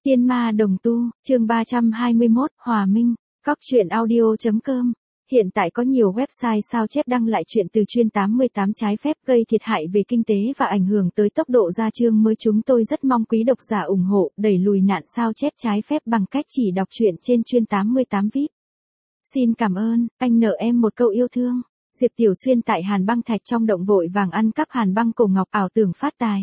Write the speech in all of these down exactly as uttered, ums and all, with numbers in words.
Tiên ma đồng tu, chương ba trăm hai mươi mốt, Hòa Minh, Cóc truyện audio chấm com. Hiện tại có nhiều website sao chép đăng lại chuyện từ chuyên tám mươi tám trái phép gây thiệt hại về kinh tế và ảnh hưởng tới tốc độ ra chương mới. Chúng tôi rất mong quý độc giả ủng hộ, đẩy lùi nạn sao chép trái phép bằng cách chỉ đọc truyện trên chuyên tám mươi tám vi ai pi. Xin cảm ơn, anh nợ em một câu yêu thương. Diệp Tiểu Xuyên tại Hàn Băng Thạch trong động vội vàng ăn cắp Hàn Băng cổ ngọc, ảo tưởng phát tài.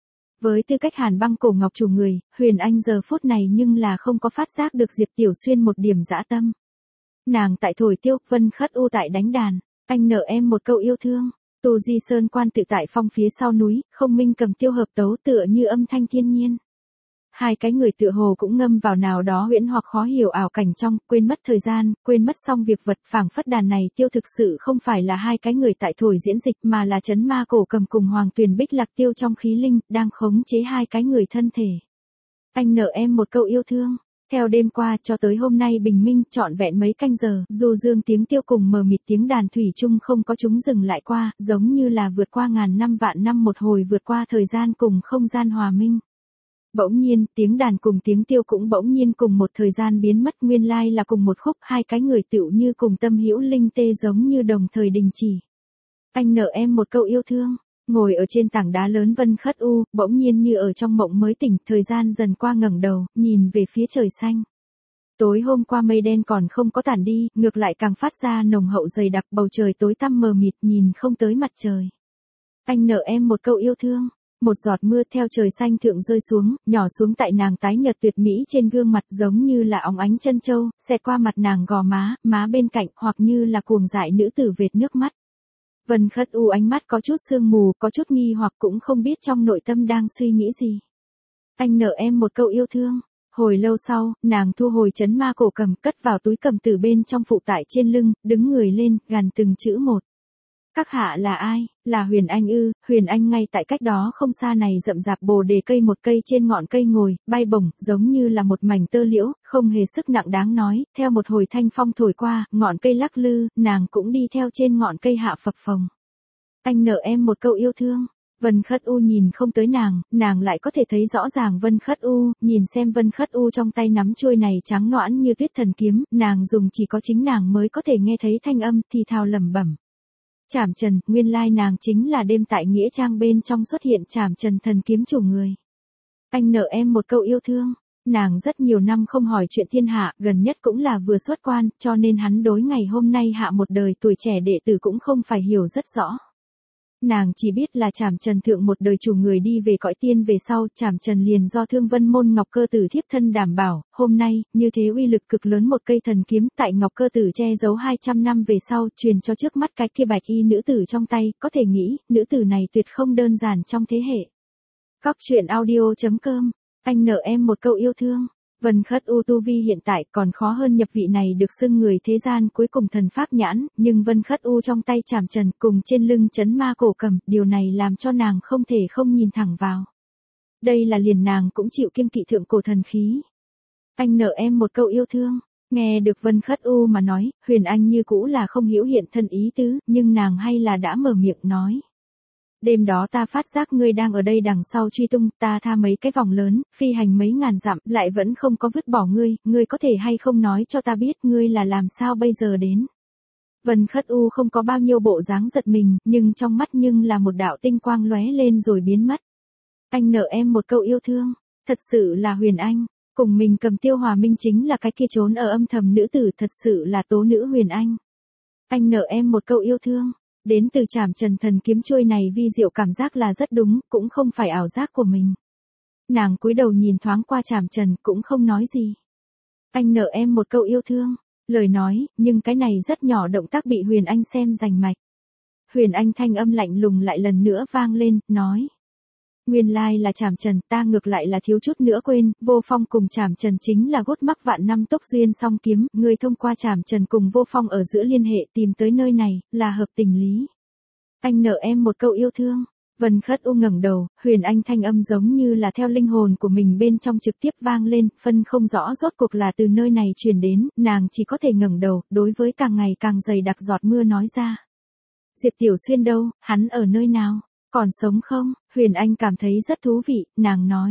Với tư cách Hàn Băng cổ ngọc chủ người, Huyền Anh giờ phút này nhưng là không có phát giác được Diệp Tiểu Xuyên một điểm dã tâm. Nàng tại thổi tiêu, Vân Khất U tại đánh đàn, anh nợ em một câu yêu thương. Tu Di Sơn Quan tự tại phong phía sau núi, Không Minh cầm tiêu hợp tấu tựa như âm thanh thiên nhiên. Hai cái người tựa hồ cũng ngâm vào nào đó huyễn hoặc khó hiểu ảo cảnh trong, quên mất thời gian, quên mất xong việc vật. Phảng phất đàn này tiêu thực sự không phải là hai cái người tại thổi diễn dịch mà là Trấn Ma Cổ Cầm cùng Hoàng Tuyền Bích Lạc Tiêu trong khí linh, đang khống chế hai cái người thân thể. Anh nợ em một câu yêu thương. Theo đêm qua cho tới hôm nay bình minh trọn vẹn mấy canh giờ, du dương tiếng tiêu cùng mờ mịt tiếng đàn thủy chung không có chúng dừng lại qua, giống như là vượt qua ngàn năm vạn năm một hồi vượt qua thời gian cùng không gian hòa minh. Bỗng nhiên, tiếng đàn cùng tiếng tiêu cũng bỗng nhiên cùng một thời gian biến mất, nguyên lai là cùng một khúc, hai cái người tựu như cùng tâm hữu linh tê giống như đồng thời đình chỉ. Anh nợ em một câu yêu thương. Ngồi ở trên tảng đá lớn Vân Khất U, bỗng nhiên như ở trong mộng mới tỉnh, thời gian dần qua ngẩng đầu, nhìn về phía trời xanh. Tối hôm qua mây đen còn không có tản đi, ngược lại càng phát ra nồng hậu dày đặc, bầu trời tối tăm mờ mịt nhìn không tới mặt trời. Anh nợ em một câu yêu thương. Một giọt mưa theo trời xanh thượng rơi xuống, nhỏ xuống tại nàng tái nhợt tuyệt mỹ trên gương mặt giống như là óng ánh chân châu, xẹt qua mặt nàng gò má, má bên cạnh, hoặc như là cuồng dại nữ tử vệt nước mắt. Vân Khất U ánh mắt có chút sương mù, có chút nghi hoặc cũng không biết trong nội tâm đang suy nghĩ gì. Anh nợ em một câu yêu thương. Hồi lâu sau, nàng thu hồi Trấn Ma Cổ Cầm, cất vào túi cầm từ bên trong phụ tải trên lưng, đứng người lên, gằn từng chữ một. Các hạ là ai? Là Huyền Anh ư? Huyền Anh ngay tại cách đó không xa này rậm rạp bồ đề cây, một cây trên ngọn cây ngồi, bay bổng, giống như là một mảnh tơ liễu, không hề sức nặng đáng nói, theo một hồi thanh phong thổi qua, ngọn cây lắc lư, nàng cũng đi theo trên ngọn cây hạ phập phồng. Anh nợ em một câu yêu thương. Vân Khất U nhìn không tới nàng, nàng lại có thể thấy rõ ràng Vân Khất U, nhìn xem Vân Khất U trong tay nắm chuôi này trắng nõn như tuyết thần kiếm, nàng dùng chỉ có chính nàng mới có thể nghe thấy thanh âm, thì thào lẩm bẩm. Trảm Trần, nguyên lai nàng chính là đêm tại nghĩa trang bên trong xuất hiện Trảm Trần thần kiếm chủ người. Anh nợ em một câu yêu thương. Nàng rất nhiều năm không hỏi chuyện thiên hạ, gần nhất cũng là vừa xuất quan, cho nên hắn đối ngày hôm nay hạ một đời tuổi trẻ đệ tử cũng không phải hiểu rất rõ. Nàng chỉ biết là Trảm Trần thượng một đời chủ người đi về cõi tiên về sau, Trảm Trần liền do Thương Vân môn Ngọc Cơ Tử thiếp thân đảm bảo, hôm nay, như thế uy lực cực lớn một cây thần kiếm tại Ngọc Cơ Tử che giấu hai trăm năm về sau, truyền cho trước mắt cái kia bạch y nữ tử trong tay, có thể nghĩ, nữ tử này tuyệt không đơn giản trong thế hệ. Cóc truyện audio chấm com, anh nợ em một câu yêu thương. Vân Khất U tu vi hiện tại còn khó hơn nhập vị này được xưng người thế gian cuối cùng thần pháp nhãn, nhưng Vân Khất U trong tay Trảm Trần cùng trên lưng Trấn Ma Cổ Cầm, điều này làm cho nàng không thể không nhìn thẳng vào. Đây là liền nàng cũng chịu kiêng kỵ thượng cổ thần khí. Anh nợ em một câu yêu thương. Nghe được Vân Khất U mà nói, Huyền Anh như cũ là không hiểu hiện thân ý tứ, nhưng nàng hay là đã mở miệng nói. Đêm đó ta phát giác ngươi đang ở đây đằng sau truy tung, ta tha mấy cái vòng lớn, phi hành mấy ngàn dặm, lại vẫn không có vứt bỏ ngươi, ngươi có thể hay không nói cho ta biết ngươi là làm sao bây giờ đến. Vân Khất U không có bao nhiêu bộ dáng giật mình, nhưng trong mắt nhưng là một đạo tinh quang lóe lên rồi biến mất. Anh nợ em một câu yêu thương, thật sự là Huyền Anh, cùng mình cầm tiêu hòa minh chính là cái kia trốn ở âm thầm nữ tử, thật sự là tố nữ Huyền Anh. Anh nợ em một câu yêu thương. Đến từ Trảm Trần thần kiếm chuôi này vi diệu cảm giác là rất đúng, cũng không phải ảo giác của mình. Nàng cúi đầu nhìn thoáng qua Trảm Trần cũng không nói gì. Anh nợ em một câu yêu thương. Lời nói, nhưng cái này rất nhỏ động tác bị Huyền Anh xem rành mạch. Huyền Anh thanh âm lạnh lùng lại lần nữa vang lên, nói. Nguyên lai là Trảm Trần, ta ngược lại là thiếu chút nữa quên, Vô Phong cùng Trảm Trần chính là gút mắc vạn năm tốc duyên song kiếm, người thông qua Trảm Trần cùng Vô Phong ở giữa liên hệ tìm tới nơi này, là hợp tình lý. Anh nợ em một câu yêu thương. Vân Khất U ngẩng đầu, Huyền Anh thanh âm giống như là theo linh hồn của mình bên trong trực tiếp vang lên, phân không rõ rốt cuộc là từ nơi này truyền đến, nàng chỉ có thể ngẩng đầu, đối với càng ngày càng dày đặc giọt mưa nói ra. Diệp Tiểu Xuyên đâu, hắn ở nơi nào? Còn sống không? Huyền Anh cảm thấy rất thú vị, nàng nói.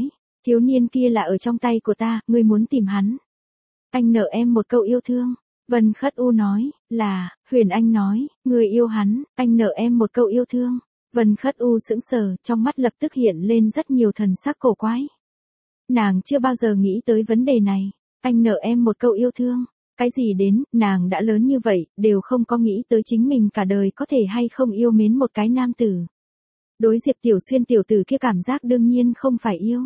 Thiếu niên kia là ở trong tay của ta, ngươi muốn tìm hắn. Anh nợ em một câu yêu thương. Vân Khất U nói, là, Huyền Anh nói, người yêu hắn, anh nợ em một câu yêu thương. Vân Khất U sững sờ, trong mắt lập tức hiện lên rất nhiều thần sắc cổ quái. Nàng chưa bao giờ nghĩ tới vấn đề này. Anh nợ em một câu yêu thương. Cái gì đến, nàng đã lớn như vậy, đều không có nghĩ tới chính mình cả đời có thể hay không yêu mến một cái nam tử. Đối Diệp Tiểu Xuyên tiểu tử kia cảm giác đương nhiên không phải yêu.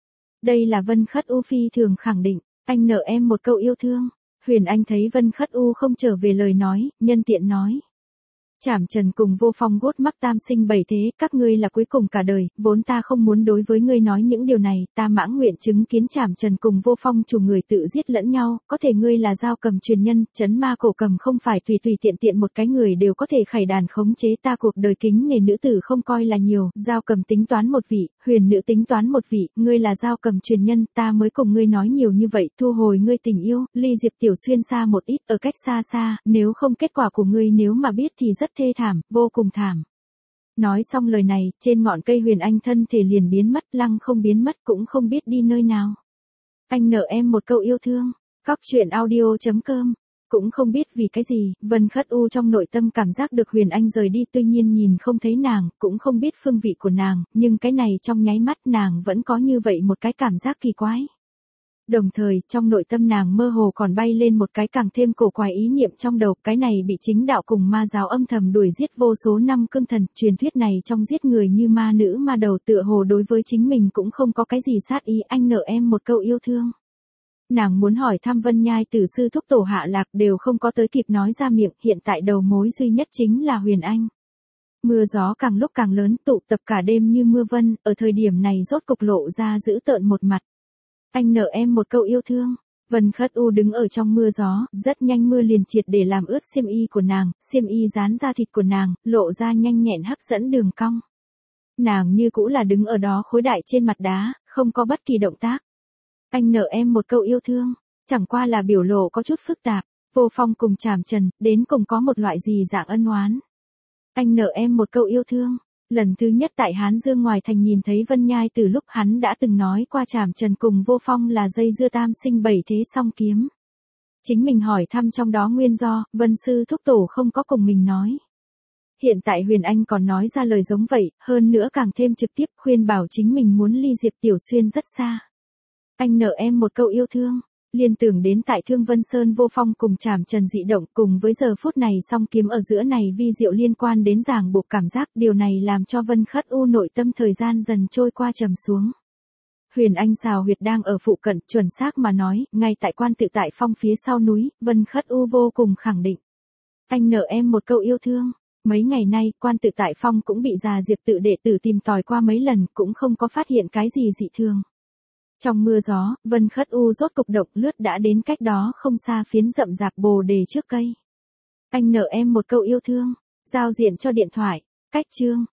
Đây là Vân Khất U phi thường khẳng định, anh nợ em một câu yêu thương. Huyền Anh thấy Vân Khất U không trở về lời nói, nhân tiện nói. Trảm Trần cùng Vô Phong gốt mắc tam sinh bảy thế, các ngươi là cuối cùng cả đời, vốn ta không muốn đối với ngươi nói những điều này, ta mãng nguyện chứng kiến Trảm Trần cùng Vô Phong chủ người tự giết lẫn nhau, có thể ngươi là Dao Cầm truyền nhân, trấn ma cổ cầm không phải tùy tùy tiện tiện một cái người đều có thể khải đàn khống chế, ta cuộc đời kính nể nữ tử không coi là nhiều, Dao Cầm tính toán một vị, Huyền nữ tính toán một vị, ngươi là Dao Cầm truyền nhân, ta mới cùng ngươi nói nhiều như vậy, thu hồi ngươi tình yêu, ly Diệp Tiểu Xuyên xa một ít, ở cách xa xa, nếu không kết quả của ngươi nếu mà biết thì rất thê thảm, vô cùng thảm. Nói xong lời này, trên ngọn cây Huyền Anh thân thể liền biến mất, lăng không biến mất cũng không biết đi nơi nào. Anh nợ em một câu yêu thương. Cóc truyện audio chấm com. Cũng không biết vì cái gì, Vân Khất U trong nội tâm cảm giác được Huyền Anh rời đi, tuy nhiên nhìn không thấy nàng, cũng không biết phương vị của nàng, nhưng cái này trong nháy mắt nàng vẫn có như vậy một cái cảm giác kỳ quái. Đồng thời, trong nội tâm nàng mơ hồ còn bay lên một cái càng thêm cổ quái ý niệm trong đầu, cái này bị chính đạo cùng ma giáo âm thầm đuổi giết vô số năm cương thần, truyền thuyết này trong giết người như ma nữ ma đầu tựa hồ đối với chính mình cũng không có cái gì sát ý, anh nợ em một câu yêu thương. Nàng muốn hỏi thăm Vân Nhai tử sư thúc tổ Hạ Lạc đều không có tới kịp nói ra miệng, hiện tại đầu mối duy nhất chính là Huyền Anh. Mưa gió càng lúc càng lớn, tụ tập cả đêm như mưa vân, ở thời điểm này rốt cục lộ ra dữ tợn một mặt. Anh nợ em một câu yêu thương. Vân Khất U đứng ở trong mưa gió, rất nhanh mưa liền triệt để làm ướt xiêm y của nàng, xiêm y dán ra thịt của nàng, lộ ra nhanh nhẹn hấp dẫn đường cong. Nàng như cũ là đứng ở đó khối đại trên mặt đá, không có bất kỳ động tác. Anh nợ em một câu yêu thương, chẳng qua là biểu lộ có chút phức tạp, Vô Phong cùng Trảm Trần, đến cùng có một loại gì dạng ân oán. Anh nợ em một câu yêu thương. Lần thứ nhất tại Hán Dương ngoài thành nhìn thấy Vân Nhai từ lúc hắn đã từng nói qua Trảm Trần cùng Vô Phong là dây dưa tam sinh bảy thế song kiếm. Chính mình hỏi thăm trong đó nguyên do, Vân Sư thúc tổ không có cùng mình nói. Hiện tại Huyền Anh còn nói ra lời giống vậy, hơn nữa càng thêm trực tiếp khuyên bảo chính mình muốn ly Diệp Tiểu Xuyên rất xa. Anh nợ em một câu yêu thương. Liên tưởng đến tại Thương Vân Sơn Vô Phong cùng Trảm Trần dị động cùng với giờ phút này song kiếm ở giữa này vi diệu liên quan đến ràng buộc cảm giác, điều này làm cho Vân Khất U nội tâm thời gian dần trôi qua trầm xuống. Huyền Anh xào huyệt đang ở phụ cận, chuẩn xác mà nói, ngay tại Quan Tự Tại Phong phía sau núi, Vân Khất U vô cùng khẳng định. Anh nợ em một câu yêu thương. Mấy ngày nay, Quan Tự Tại Phong cũng bị già Diệp tự đệ tử tìm tòi qua mấy lần, cũng không có phát hiện cái gì dị thường. Trong mưa gió, Vân Khất U rốt cục độc lướt đã đến cách đó không xa phiến rậm rạp bồ đề trước cây. Anh nợ em một câu yêu thương. Giao diện cho điện thoại. Cách chương.